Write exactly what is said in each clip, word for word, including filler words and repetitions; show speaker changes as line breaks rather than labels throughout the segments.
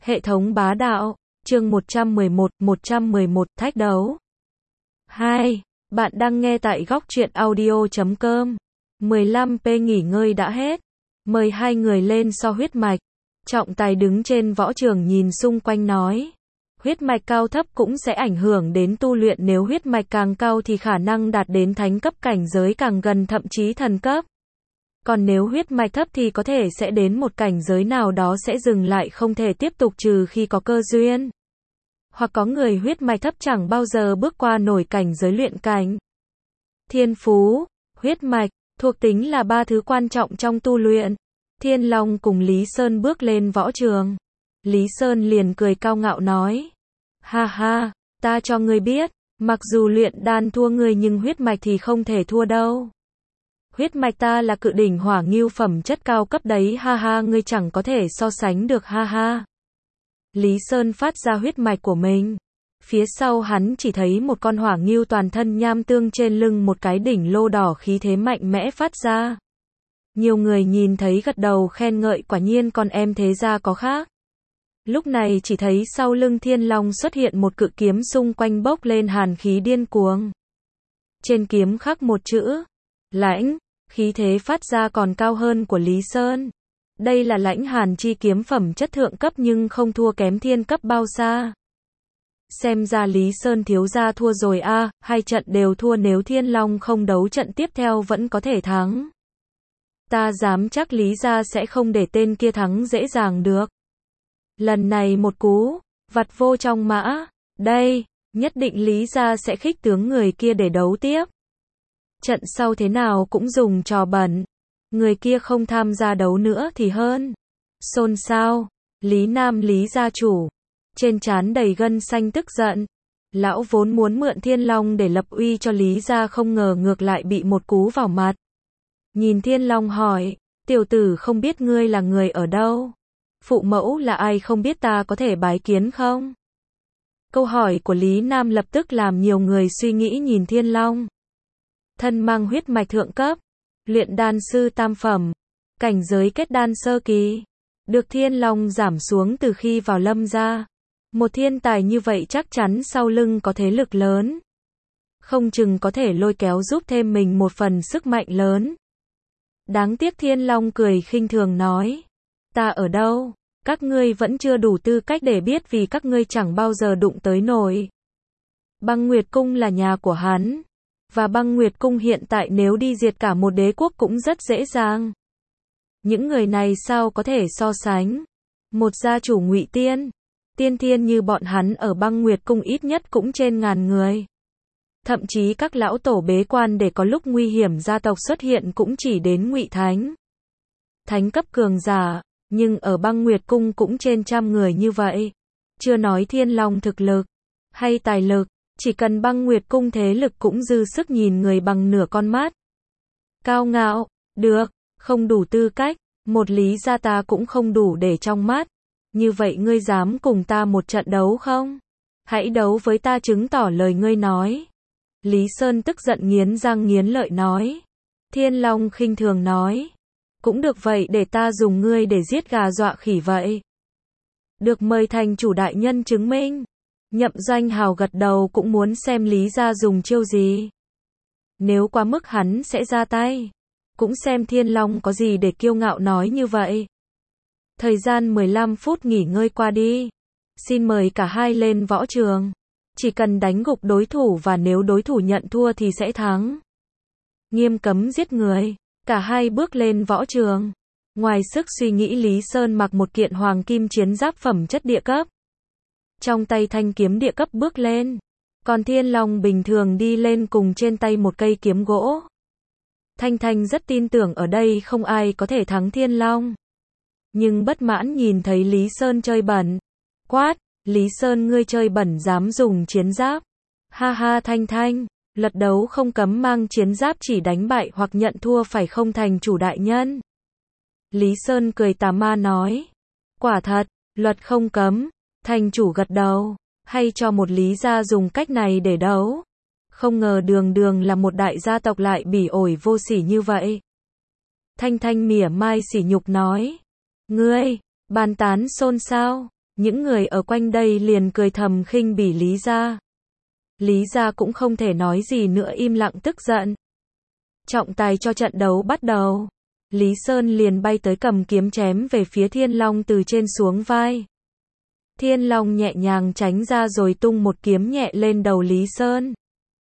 Hệ thống bá đạo, chương một trăm mười một, một trăm mười một thách đấu. hai. Bạn đang nghe tại góc truyện audio chấm com. mười lăm p nghỉ ngơi đã hết. Mời hai người lên so huyết mạch. Trọng tài đứng trên võ trường nhìn xung quanh nói. Huyết mạch cao thấp cũng sẽ ảnh hưởng đến tu luyện, nếu huyết mạch càng cao thì khả năng đạt đến thánh cấp cảnh giới càng gần, thậm chí thần cấp. Còn nếu huyết mạch thấp thì có thể sẽ đến một cảnh giới nào đó sẽ dừng lại, không thể tiếp tục trừ khi có cơ duyên. Hoặc có người huyết mạch thấp chẳng bao giờ bước qua nổi cảnh giới luyện cảnh. Thiên phú, huyết mạch, thuộc tính là ba thứ quan trọng trong tu luyện. Thiên Long cùng Lý Sơn bước lên võ trường. Lý Sơn liền cười cao ngạo nói. Ha ha, ta cho ngươi biết, mặc dù luyện đan thua ngươi nhưng huyết mạch thì không thể thua đâu. Huyết mạch ta là cự đỉnh hỏa ngưu phẩm chất cao cấp đấy, ha ha, ngươi chẳng có thể so sánh được, ha ha. Lý Sơn phát ra huyết mạch của mình. Phía sau hắn chỉ thấy một con hỏa ngưu toàn thân nham tương, trên lưng một cái đỉnh lô đỏ, khí thế mạnh mẽ phát ra. Nhiều người nhìn thấy gật đầu khen ngợi, quả nhiên con em thế gia có khác. Lúc này chỉ thấy sau lưng Thiên Long xuất hiện một cự kiếm, xung quanh bốc lên hàn khí điên cuồng. Trên kiếm khắc một chữ lãnh, khí thế phát ra còn cao hơn của Lý Sơn. Đây là lãnh hàn chi kiếm phẩm chất thượng cấp nhưng không thua kém thiên cấp bao xa. Xem ra Lý Sơn thiếu gia thua rồi a, à, hai trận đều thua, nếu Thiên Long không đấu trận tiếp theo vẫn có thể thắng. Ta dám chắc Lý gia sẽ không để tên kia thắng dễ dàng được. Lần này một cú vặt vô trong mã, đây, nhất định Lý gia sẽ khích tướng người kia để đấu tiếp. Trận sau thế nào cũng dùng trò bẩn. Người kia không tham gia đấu nữa thì hơn. Xôn xao. Lý Nam Lý gia chủ, trên trán đầy gân xanh tức giận. Lão vốn muốn mượn Thiên Long để lập uy cho Lý gia, không ngờ ngược lại bị một cú vào mặt. Nhìn Thiên Long hỏi, tiểu tử không biết ngươi là người ở đâu? Phụ mẫu là ai không biết, ta có thể bái kiến không? Câu hỏi của Lý Nam lập tức làm nhiều người suy nghĩ. Nhìn Thiên Long, thân mang huyết mạch thượng cấp, luyện đan sư tam phẩm, cảnh giới kết đan sơ kỳ, được Thiên Long giảm xuống từ khi vào Lâm gia. Một thiên tài như vậy chắc chắn sau lưng có thế lực lớn, không chừng có thể lôi kéo giúp thêm mình một phần sức mạnh lớn. Đáng tiếc, Thiên Long cười khinh thường nói, ta ở đâu, các ngươi vẫn chưa đủ tư cách để biết, vì các ngươi chẳng bao giờ đụng tới nổi. Băng Nguyệt Cung là nhà của hắn, và Băng Nguyệt Cung hiện tại nếu đi diệt cả một đế quốc cũng rất dễ dàng. Những người này sao có thể so sánh? Một gia chủ Ngụy Tiên, tiên thiên như bọn hắn ở Băng Nguyệt Cung ít nhất cũng trên ngàn người. Thậm chí các lão tổ bế quan để có lúc nguy hiểm gia tộc xuất hiện cũng chỉ đến Ngụy Thánh. Thánh cấp cường giả, nhưng ở Băng Nguyệt Cung cũng trên trăm người như vậy. Chưa nói Thiên Long thực lực hay tài lực, chỉ cần Băng Nguyệt Cung thế lực cũng dư sức nhìn người bằng nửa con mắt. Cao ngạo, được, không đủ tư cách, một Lý gia ta cũng không đủ để trong mắt. Như vậy ngươi dám cùng ta một trận đấu không? Hãy đấu với ta, chứng tỏ lời ngươi nói. Lý Sơn tức giận nghiến răng nghiến lợi nói. Thiên Long khinh thường nói. Cũng được, vậy để ta dùng ngươi để giết gà dọa khỉ vậy. Được, mời thành chủ đại nhân chứng minh. Nhậm Doanh Hào gật đầu, cũng muốn xem Lý gia dùng chiêu gì. Nếu quá mức hắn sẽ ra tay. Cũng xem Thiên Long có gì để kiêu ngạo nói như vậy. Thời gian mười lăm phút nghỉ ngơi qua đi. Xin mời cả hai lên võ trường. Chỉ cần đánh gục đối thủ và nếu đối thủ nhận thua thì sẽ thắng. Nghiêm cấm giết người. Cả hai bước lên võ trường. Ngoài sức suy nghĩ, Lý Sơn mặc một kiện hoàng kim chiến giáp phẩm chất địa cấp. Trong tay thanh kiếm địa cấp bước lên. Còn Thiên Long bình thường đi lên cùng trên tay một cây kiếm gỗ. Thanh Thanh rất tin tưởng ở đây không ai có thể thắng Thiên Long. Nhưng bất mãn nhìn thấy Lý Sơn chơi bẩn. Quát, Lý Sơn, ngươi chơi bẩn dám dùng chiến giáp. Ha ha, Thanh Thanh, luật đấu không cấm mang chiến giáp, chỉ đánh bại hoặc nhận thua phải không thành chủ đại nhân? Lý Sơn cười tà ma nói. Quả thật, luật không cấm. Thành chủ gật đầu. Hay cho một Lý gia dùng cách này để đấu. Không ngờ đường đường là một đại gia tộc lại bỉ ổi vô sỉ như vậy. Thanh Thanh mỉa mai sỉ nhục nói. Ngươi, bàn tán xôn xao. Những người ở quanh đây liền cười thầm khinh bỉ Lý gia. Lý gia cũng không thể nói gì nữa, im lặng tức giận. Trọng tài cho trận đấu bắt đầu. Lý Sơn liền bay tới cầm kiếm chém về phía Thiên Long từ trên xuống vai. Thiên Long nhẹ nhàng tránh ra rồi tung một kiếm nhẹ lên đầu Lý Sơn.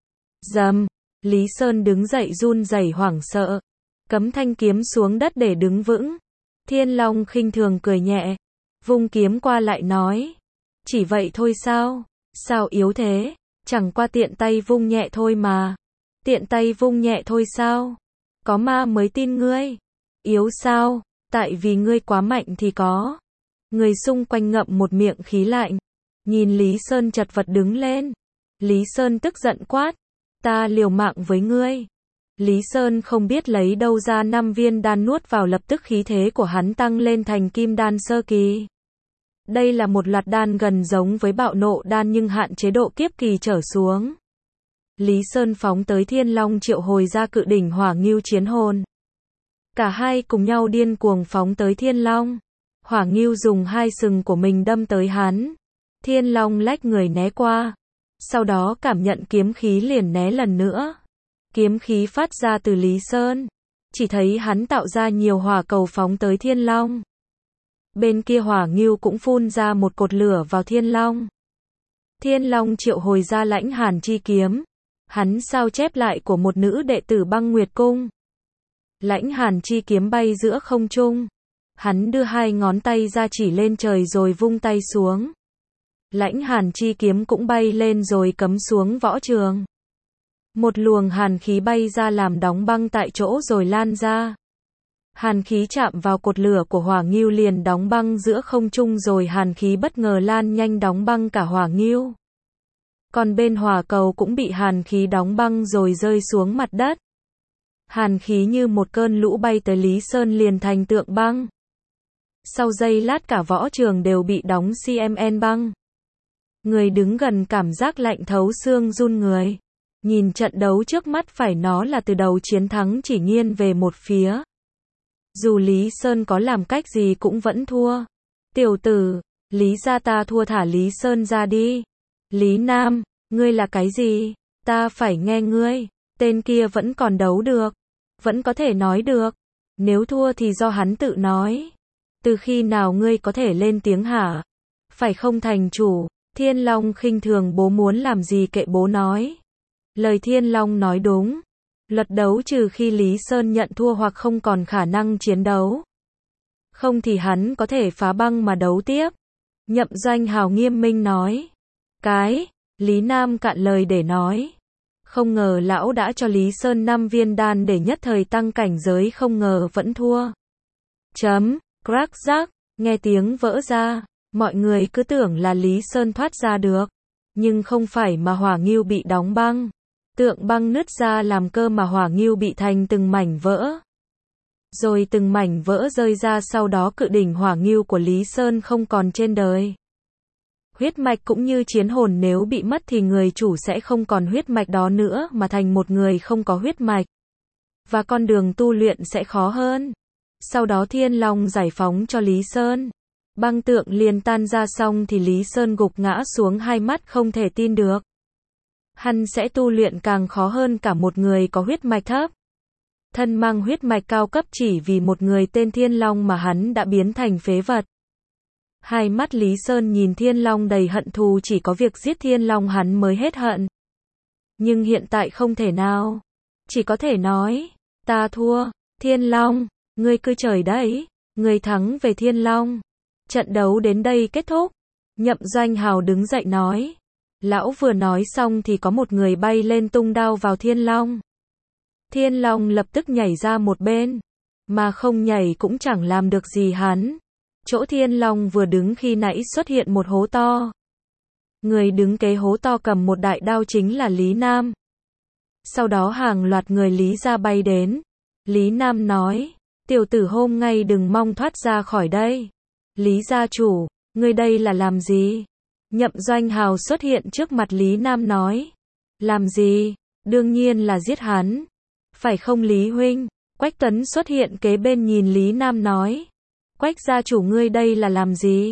Rầm, Lý Sơn đứng dậy run rẩy hoảng sợ, cắm thanh kiếm xuống đất để đứng vững. Thiên Long khinh thường cười nhẹ, vung kiếm qua lại nói, chỉ vậy thôi sao, sao yếu thế, chẳng qua tiện tay vung nhẹ thôi mà. Tiện tay vung nhẹ thôi sao, có ma mới tin ngươi. Yếu sao, tại vì ngươi quá mạnh thì có. Người xung quanh ngậm một miệng khí lạnh, nhìn Lý Sơn chật vật đứng lên. Lý Sơn tức giận quát, ta liều mạng với ngươi. Lý Sơn không biết lấy đâu ra năm viên đan nuốt vào, lập tức khí thế của hắn tăng lên thành kim đan sơ kỳ. Đây là một loạt đan gần giống với bạo nộ đan nhưng hạn chế độ kiếp kỳ trở xuống. Lý Sơn phóng tới Thiên Long triệu hồi ra cự đỉnh Hỏa Ngưu chiến hồn. Cả hai cùng nhau điên cuồng phóng tới Thiên Long. Hỏa Ngưu dùng hai sừng của mình đâm tới hắn. Thiên Long lách người né qua. Sau đó cảm nhận kiếm khí liền né lần nữa. Kiếm khí phát ra từ Lý Sơn. Chỉ thấy hắn tạo ra nhiều hỏa cầu phóng tới Thiên Long. Bên kia Hỏa Ngưu cũng phun ra một cột lửa vào Thiên Long. Thiên Long triệu hồi ra Lãnh Hàn chi kiếm. Hắn sao chép lại của một nữ đệ tử Băng Nguyệt Cung. Lãnh Hàn chi kiếm bay giữa không trung. Hắn đưa hai ngón tay ra chỉ lên trời rồi vung tay xuống. Lãnh Hàn chi kiếm cũng bay lên rồi cắm xuống võ trường. Một luồng hàn khí bay ra làm đóng băng tại chỗ rồi lan ra. Hàn khí chạm vào cột lửa của Hỏa Ngưu liền đóng băng giữa không trung rồi hàn khí bất ngờ lan nhanh đóng băng cả Hỏa Ngưu. Còn bên hỏa cầu cũng bị hàn khí đóng băng rồi rơi xuống mặt đất. Hàn khí như một cơn lũ bay tới Lý Sơn liền thành tượng băng. Sau giây lát cả võ trường đều bị đóng cement băng. Người đứng gần cảm giác lạnh thấu xương run người. Nhìn trận đấu trước mắt phải nói là từ đầu chiến thắng chỉ nghiêng về một phía. Dù Lý Sơn có làm cách gì cũng vẫn thua. Tiểu tử, Lý gia ta thua, thả Lý Sơn ra đi. Lý Nam, ngươi là cái gì? Ta phải nghe ngươi. Tên kia vẫn còn đấu được. Vẫn có thể nói được. Nếu thua thì do hắn tự nói. Từ khi nào ngươi có thể lên tiếng hả? Phải không thành chủ? Thiên Long khinh thường, bố muốn làm gì kệ bố nói. Lời Thiên Long nói đúng. Luật đấu trừ khi Lý Sơn nhận thua hoặc không còn khả năng chiến đấu. Không thì hắn có thể phá băng mà đấu tiếp. Nhậm Doanh Hào nghiêm minh nói. Cái, Lý Nam cạn lời để nói. Không ngờ lão đã cho Lý Sơn năm viên đan để nhất thời tăng cảnh giới, không ngờ vẫn thua. Chấm, crack rác, nghe tiếng vỡ ra. Mọi người cứ tưởng là Lý Sơn thoát ra được. Nhưng không phải mà Hỏa Ngưu bị đóng băng. Tượng băng nứt ra làm cơ mà Hỏa Ngưu bị thành từng mảnh vỡ. Rồi từng mảnh vỡ rơi ra, sau đó cự đỉnh Hỏa Ngưu của Lý Sơn không còn trên đời. Huyết mạch cũng như chiến hồn, nếu bị mất thì người chủ sẽ không còn huyết mạch đó nữa mà thành một người không có huyết mạch. Và con đường tu luyện sẽ khó hơn. Sau đó Thiên Long giải phóng cho Lý Sơn. Băng tượng liền tan ra, xong thì Lý Sơn gục ngã xuống, hai mắt không thể tin được. Hắn sẽ tu luyện càng khó hơn cả một người có huyết mạch thấp. Thân mang huyết mạch cao cấp chỉ vì một người tên Thiên Long mà hắn đã biến thành phế vật. Hai mắt Lý Sơn nhìn Thiên Long đầy hận thù, chỉ có việc giết Thiên Long hắn mới hết hận. Nhưng hiện tại không thể nào. Chỉ có thể nói, ta thua. Thiên Long, ngươi cứ trời đấy. Ngươi thắng về Thiên Long. Trận đấu đến đây kết thúc. Nhậm Doanh Hào đứng dậy nói. Lão vừa nói xong thì có một người bay lên tung đao vào Thiên Long. Thiên Long lập tức nhảy ra một bên. Mà không nhảy cũng chẳng làm được gì hắn. Chỗ Thiên Long vừa đứng khi nãy xuất hiện một hố to. Người đứng kế hố to cầm một đại đao chính là Lý Nam. Sau đó hàng loạt người Lý gia bay đến. Lý Nam nói, tiểu tử hôm nay đừng mong thoát ra khỏi đây. Lý gia chủ, ngươi đây là làm gì? Nhậm Doanh Hào xuất hiện trước mặt Lý Nam nói. Làm gì? Đương nhiên là giết hắn. Phải không Lý huynh? Quách Tuấn xuất hiện kế bên nhìn Lý Nam nói. Quách gia chủ, ngươi đây là làm gì?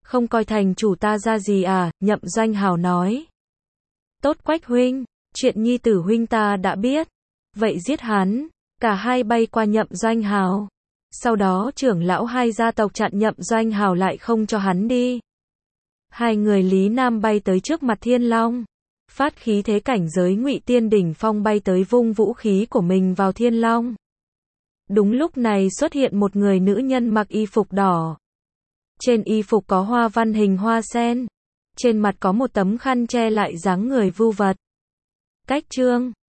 Không coi thành chủ ta ra gì à, Nhậm Doanh Hào nói. Tốt Quách huynh, chuyện nhi tử huynh ta đã biết. Vậy giết hắn, cả hai bay qua Nhậm Doanh Hào. Sau đó trưởng lão hai gia tộc chặn Nhậm Doanh Hào lại không cho hắn đi. Hai người Lý Nam bay tới trước mặt Thiên Long. Phát khí thế cảnh giới Ngụy Tiên đỉnh phong bay tới vung vũ khí của mình vào Thiên Long. Đúng lúc này xuất hiện một người nữ nhân mặc y phục đỏ. Trên y phục có hoa văn hình hoa sen. Trên mặt có một tấm khăn che lại dáng người vưu vật. Cách trương.